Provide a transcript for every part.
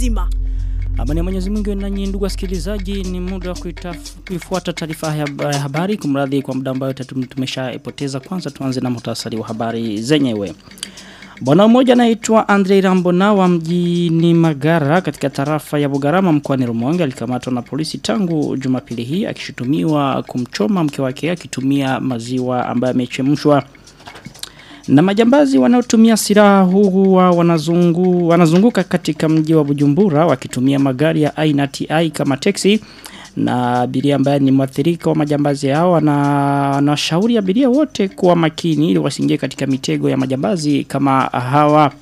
nzima. Amani ya Mwenyezi Mungu nanyi ndugu wasikilizaji, ni muda wa kuifuata taarifa ya habari. Kumradhi kwa muda ambao tumeshaipoteza. Kwanza tuanze na muhtasari wa habari zenyewe. Bwana mmoja anaitwa Andre Rambona wa mjini Magara katika tarafa ya Bugarama mkoani Rumonge alikamatwa na polisi tangu Jumapili hii akishutumiwa kumchoma mke wake akitumia maziwa ambayo yamechemshwa. Na majambazi wanaotumia silaha huwa wanazunguka katika mji wa Bujumbura wakitumia magari ya aina TI kama taxi, na abiria ambaye ni mwathirika wa majambazi hao anashauri abiria wote kuwa makini ili wasiingie katika mitego ya majambazi kama hawa.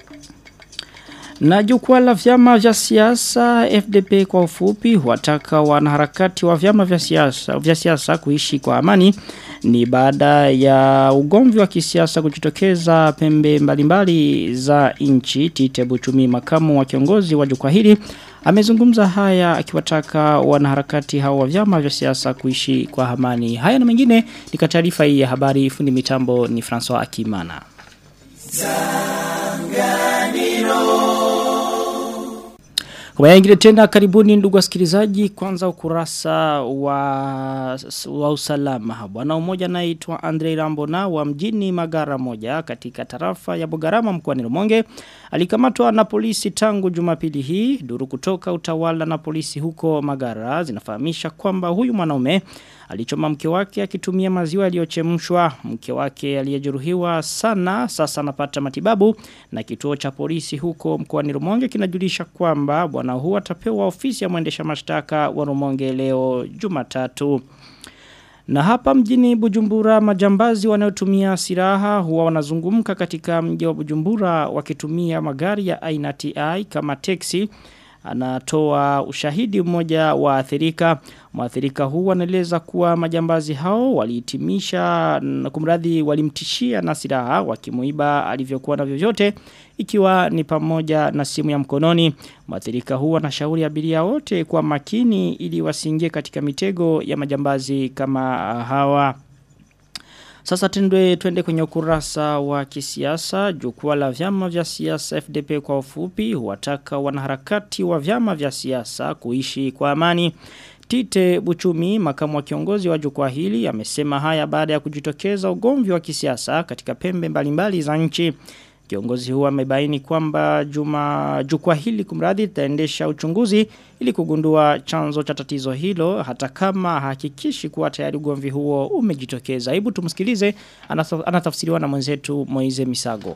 Na jukwaa la vyama vya siasa FDP kwa ufupi wataka wanaharakati wa vyama vya siasa kuishi kwa amani. Ni baada ya ugomvi wa kisiasa kujitokeza pembe mbalimbali za nchi. Tite Buchumi, makamu wa kiongozi wa jukwaa hili, amezungumza haya akiwataka wanaharakati hao wa vyama vya siasa kuishi kwa amani. Haya na mengine ni katika taarifa hii ya habari. Fundi mitambo ni François Akimana. Kwa ingine tena karibuni ndugu wasikilizaji, kwanza ukurasa wa usalama. Bwana mmoja anaitwa Andre Rambona wa mjini Magara moja katika tarafa ya Bugarama mkoani Rumonge alikamatwa na polisi tangu Jumapili hii. Duru kutoka utawala na polisi huko Magara zinafahamisha kwamba huyu mwanaume alichoma mke wake akitumia maziwa yaliyochemshwa. Mke wake aliyejeruhiwa sana sasa anapata matibabu, na kituo cha polisi huko mkoani Rumonge kinajulisha kwamba bwana huyu atapewa ofisi ya mwendesha mashtaka wa Rumonge leo Jumatatu. Na hapa mjini Bujumbura majambazi wanaotumia silaha huwa wanazungumka katika mji wa Bujumbura wakitumia magari ya aina TI kama taxi. Anatoa ushahidi mmoja wa athirika. Mwathirika huu anaeleza kuwa majambazi hao walimtishia na silaha wakimuiba alivyokuwa na vyovyote, ikiwa ni pamoja na simu ya mkononi. Mwathirika huu anashauri abiria wote kuwa makini ili wasiingie katika mitego ya majambazi kama hawa. Sasa twende kwenye ukurasa wa kisiasa. Jukwaa la vyama vya siasa FDP kwa ufupi huwataka wanaharakati wa vyama vya siasa kuishi kwa amani. Tite Buchumi, makamu wa kiongozi wa jukwaa hili, amesema haya baada ya kujitokeza ugomvi wa kisiasa katika pembe mbalimbali za nchi. Kiongozi huwa amebaini kwamba jukwaa hili litaendesha uchunguzi ili kugundua chanzo cha tatizo hilo, hata kama hakikishi kuwa tayari ugomvi huo umejitokeza. Hebu tumsikilize, anatafsiriwa na mwenzetu Moize Misago.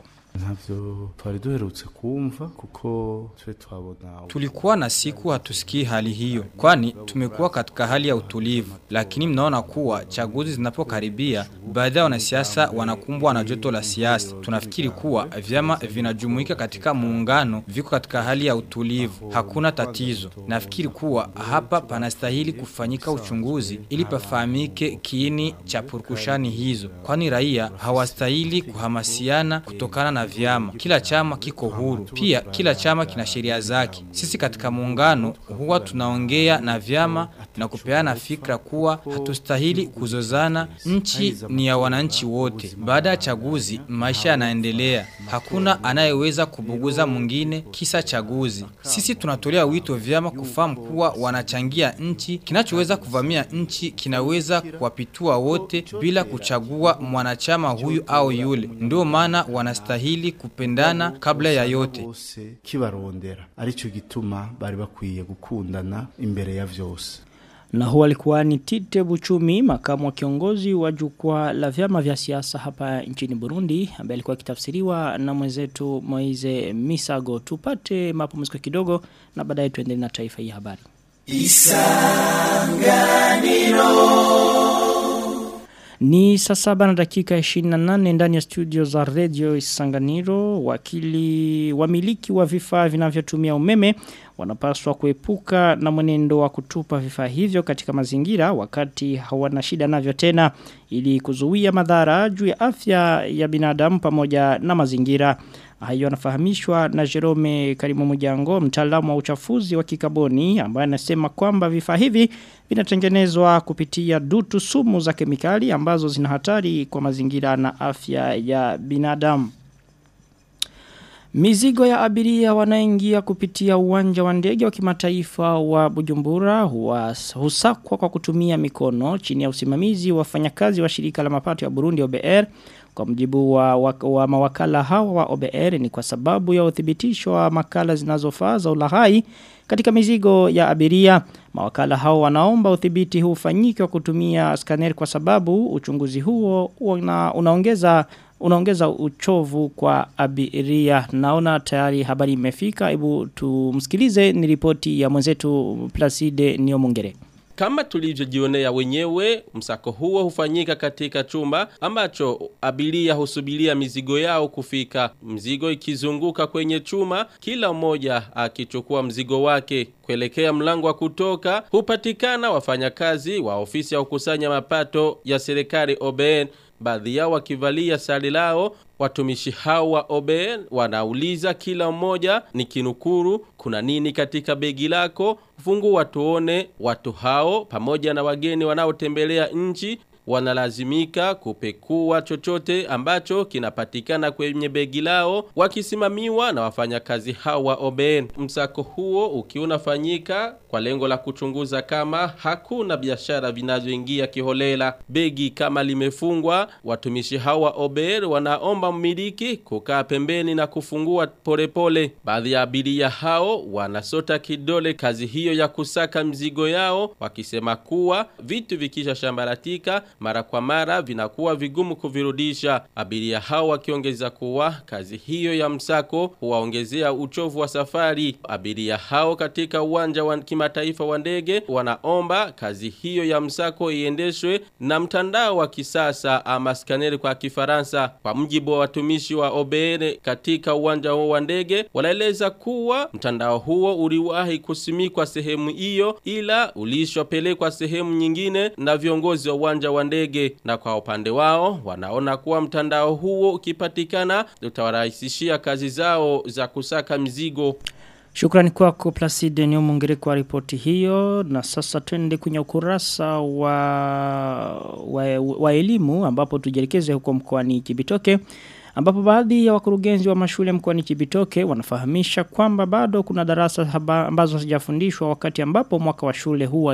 Tulikuwa na siku hatusikii hali hiyo, kwani tumekuwa katika hali ya utulivu, lakini mnaona kuwa chaguzi zinapokaribia baadhi ya wanasiasa wanakumbwa na joto la siasa. Tunafikiri kuwa vyama vinajumuika katika muungano viko katika hali ya utulivu, hakuna tatizo. Nafikiri kuwa hapa panastahili kufanyika uchunguzi ili pafahamike kiini cha purukushani hizo, kwani raia hawastahili kuhamasiana kutokana na vyama. Kila chama kiko huru, pia kila chama kina sheria zake. Sisi katika muungano huwa tunaongea na vyama na kupeana fikra kuwa hatustahili kuzozana. Nchi ni ya wananchi wote. Baada ya chaguzi maisha yanaendelea, hakuna anayeweza kubuguza mwingine kisa chaguzi. Sisi tunatolea wito vyama kufahamu kuwa wanachangia nchi. Kinachoweza kuvamia nchi kinaweza kuwapitua wote bila kuchagua mwanachama huyu au yule. Ndio maana wanastahili kupendana kabla ya yote. Kibarondera aricho gituma bari bakwiye gukundana imbere ya vyose. Na huwa alikuwa ni Tite Buchumi, makamu wa kiongozi wa jukwaa la vyama vya siasa hapa nchini Burundi, ambaye alikuwa akitafsiriwa na mwenzetu Moize Misago. Tupate mapumziko kidogo na baadaye tuendelee na taifa hii habari. Isanganiro. Ni saa 7:28 ndani ya studio za Radio Isanganiro. Wamiliki wa vifaa vinavyotumia umeme wanapaswa kuepuka na mwenendo wa kutupa vifaa hivyo katika mazingira wakati hawana shida navyo tena, ili kuzuia madhara juu ya afya ya binadamu pamoja na mazingira. Hayo anafahamishwa na Jerome Karimu Mujango, mtaalamu wa uchafuzi wa kikaboni, ambaye anasema kwamba vifaa hivi vinatengenezwa kupitia dutu sumu za kemikali ambazo zina hatari kwa mazingira na afya ya binadamu. Mizigo ya abiria wanaingia kupitia uwanja wa ndege wa kimataifa wa Bujumbura husakwa kwa kutumia mikono chini ya usimamizi wa wafanyakazi wa shirika la mapato ya Burundi OBR. Kwa mjibu wa mawakala hawa wa OBR ni kwa sababu ya uthibitisho wa makala zinazofaa za ulaghai katika mizigo ya abiria. Mawakala hao wanaomba udhibiti huu ufanyike kwa kutumia scanner kwa sababu uchunguzi huo unaongeza uchovu kwa abiria. Naona tayari habari imefika. Hebu tumsikilize ni ripoti ya mwenzetu Placide Niomungere. Kama tulivyojionea wenyewe, msako huo hufanyika katika chumba ambacho abiria husubiria mizigo yao kufika. Mzigo ikizunguka kwenye chuma, kila mmoja akichukua mzigo wake. Kuelekea mlango wa kutoka, hupatikana wafanyakazi wa ofisi ya kukusanya mapato ya serikali OBN. Baadhi yao wakivalia sare lao. Watumishi hao wa OBN wanauliza kila mmoja ni kinukuru, kuna nini katika begi lako, fungua tuone. Watu hao pamoja na wageni wanaotembelea nchi wanalazimika kupekua chochote ambacho kinapatikana kwenye begi lao, wakisimamiwa na wafanyakazi hao wa OBN. Msako huo ukiunafanyika kwa lengo la kuchunguza kama hakuna biashara vinazoingia kiholela. Begi kama limefungwa, watumishi hao wa OBN wanaomba mmiliki kukaa pembeni na kufungua polepole. Baadhi ya abiria hao wanasota kidole kazi hiyo ya kusaka mzigo yao, wakisema kuwa vitu vikisha shambaratika mara kwa mara vinakuwa vigumu kuvirudisha. Abiria hao wakiongeza kuwa kazi hiyo ya msako huwaongezea uchovu wa safari. Abiria hao katika uwanja wa kimataifa wa ndege wanaomba kazi hiyo ya msako iendeshwe na mtandao wa kisasa ama scanner kwa Kifaransa. Kwa mjibu wa watumishi wa OBN katika uwanja huo wa ndege, wanaeleza kuwa mtandao huo uliwahi kusimikwa sehemu hiyo ila ulishopelekwa sehemu nyingine na viongozi wa uwanja wa ndege, na kwa upande wao wanaona kuwa mtandao huo ukipatikana utawarahisishia kazi zao za kusaka mizigo. Shukrani kwako Placide Niomungere kwa ripoti hiyo. Na sasa twende kwenye ukurasa wa elimu ambapo tujelekeze huko mkoani Cibitoke, ambapo baadhi ya wakurugenzi wa mashule mkoani Cibitoke wanafahamisha kwamba bado kuna darasa ambazo hazijafundishwa wakati ambapo mwaka wa shule huu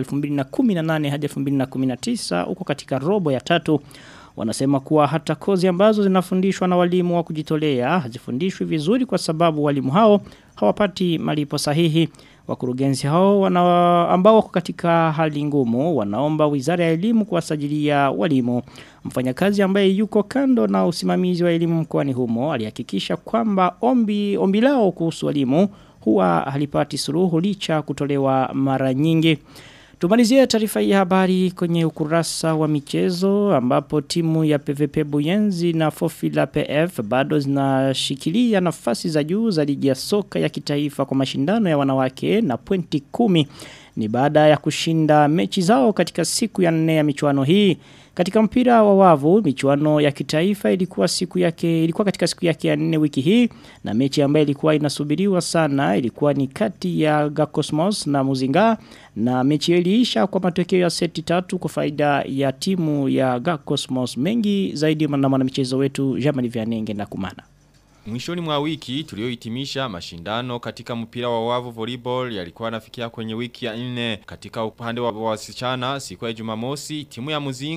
2018 hadi 2019 uko katika robo ya 3. Wanasema kuwa hata kozi ambazo zinafundishwa na walimu wa kujitolea hazifundishwi vizuri kwa sababu walimu hao hawapati malipo sahihi. Wakurugenzi hao ambao wako katika hali ngumu wanaomba Wizara ya Elimu kuwasajilia walimu. Mfanyakazi ambaye yuko kando na usimamizi wa elimu mkoani humo alihakikisha kwamba ombi lao kuhusu walimu huwa halipati suluhu licha kutolewa mara nyingi. Tumalizie taarifa hii habari kwenye ukurasa wa michezo ambapo timu ya PVP Buyenzi na Fofila PF bado zinashikilia nafasi za juu za ligi ya soka ya kitaifa kwa mashindano ya wanawake na pointi 10. Ni baada ya kushinda mechi zao katika siku ya 4 ya michuano hii. Katika mpira wa wavu, michuano ya kitaifa ilikuwa katika siku yake ya 4 wiki hii, na mechi ambayo ilikuwa inasubiriwa sana ilikuwa ni kati ya Gakosmos na Muzinga, na mechi iliisha kwa matokeo ya seti 3 kwa faida ya timu ya Gakosmos. Mengi zaidi na mwanamichezo wetu Jamali Vianenge na Kumana. Mwishoni mwa wiki tuliohitimisha mashindano katika mpira wa wavu volleyball yalikuwa yanafikia kwenye wiki ya 4. Katika upande wa wasichana siku ya Jumamosi timu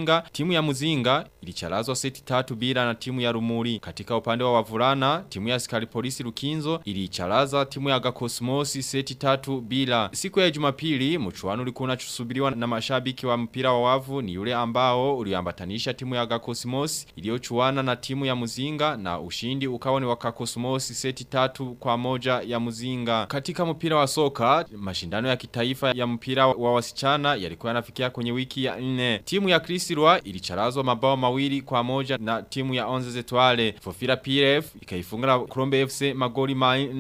ya Muzinga ilicharazwa seti 3 bila na timu ya Rumuri. Katika upande wa wavulana timu ya Askari Polisi Lukinzo ilicharaza timu ya Gakosmosi seti 3 bila. Siku ya Jumapili mchuano ulikuwa unasubiriwa na mashabiki wa mpira wa wavu ni yule ambao uliambatanisha timu ya Gakosmosi iliyochuana na timu ya Muzinga, na ushindi ukawa ni Gakosmosi seti 3-1 ya Muzinga. Katika mpira wa soka mashindano ya kitaifa ya mpira wa wasichana yalikuwa yanafikia kwenye wiki ya 4. Timu ya Krisirwa ilicharazwa mabao 2-1 na timu ya Onze Zetwale. Fofila PF ikaifunga Krombe FC magoli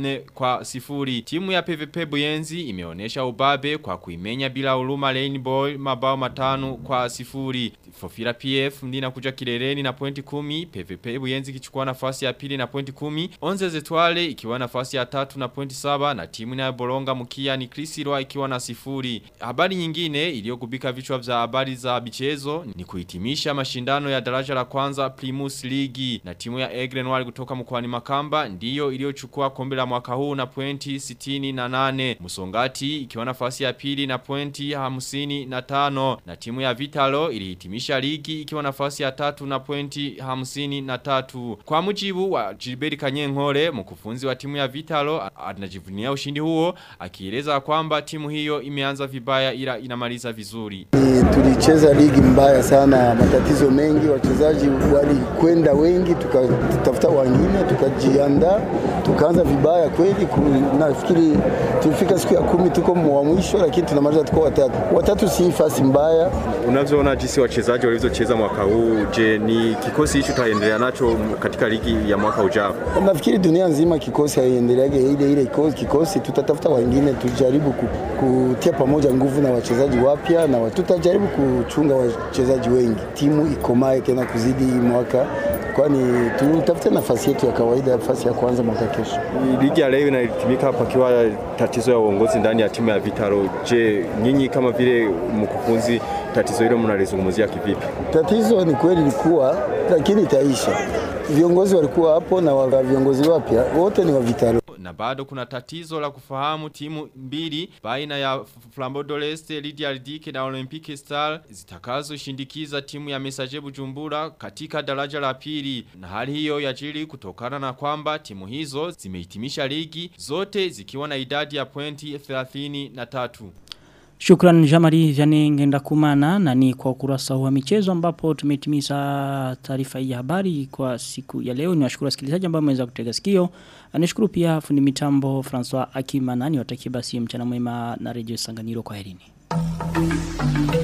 4-0. Timu ya PVP Buyenzi imeonesha ubabe kwa kuimenya bila huruma Rainbow mabao 5-0. Fofira PF ndina kuja kileleni na pointi 10, PVP Buyenzi kichukua nafasi ya pili na pointi 10, Onze Zetwale ikiwa nafasi ya 3 na pointi 7 na timu na Bolonga Mukia ni Krisirwa ikiwa na 0. Habari nyingine iliyogubika vichwa vya habari za michezo ni kuhitimisha mashindano ya daraja la kwanza Primus League na timu ya Aigle Noir kutoka mkoani Makamba ndiyo iliyochukua kombe la mwaka huu na pointi 68. Musongati ikiwa nafasi ya pili na pointi 55 na timu ya Vitalo ilihitimisha ligi ikiwa nafasi ya 3 na pointi 53. Kwa mujibu wa Gilbert Kanyenkore, mkufunzi wa timu ya Vitalo, anajivunia ushindi huo akieleza kwamba timu hiyo imeanza vibaya ila inamaliza vizuri. Tulicheza ligi mbaya sana, matatizo mengi, wachezaji walikwenda wengi, tukatafuta wengine, tukajiandaa, tukaanza vibaya kweli. Nafikiri tulifika siku ya 10 tuko wa mwisho, lakini tunamaliza tuko watatu si fasi mbaya. Unavyoona jinsi wachezaji walivyocheza mwaka huu, je, ni kikosi hicho taendelea nacho katika ligi ya mwaka ujao? Nafikiri dunia nzima kikosi haendeleage ile kikosi, tutatafuta wengine, tujaribu kutia pamoja nguvu na wachezaji wapya na tutajaribu kuchunga wachezaji wengi. Timu ikomae tena kuzidi mwaka, kwani tutafute nafasi yetu ya kawaida, nafasi ya kwanza mwaka kesho. Ligi ya leo inatumika pakiwa tatizo ya uongozi ndani ya timu ya Vitalo. Je, nyinyi kama vile mkufunzi tatizo hilo mnalizungumzia kivipi? Tatizo ni kweli lilikuwa, lakini itaisha. Viongozi walikuwa hapo na viongozi wapya wote ni wa Vitalo. Na bado kuna tatizo la kufahamu timu mbili baina ya Flambeau de l'Est, Lydia Ridike na Olympique Star zitakazo shindikiza timu ya Messager Bujumbura katika daraja la pili. Na hali hiyo yajiri kutokana na kwamba timu hizo zimehitimisha ligi zote zikiwa na idadi ya pointi 33. Shukran Jamari Vyane Ngenda Kumana, na ni kwa ukurasa wa michezo ambapo tumetimiza taarifa hii ya habari kwa siku ya leo. Niwashukuru wasikilizaji ambao mmeweza kutega sikio. Nishukuru pia fundi mitambo François Akimana. Niwatakie basi mchana mwema na Radio Sanganiro. Kwaherini.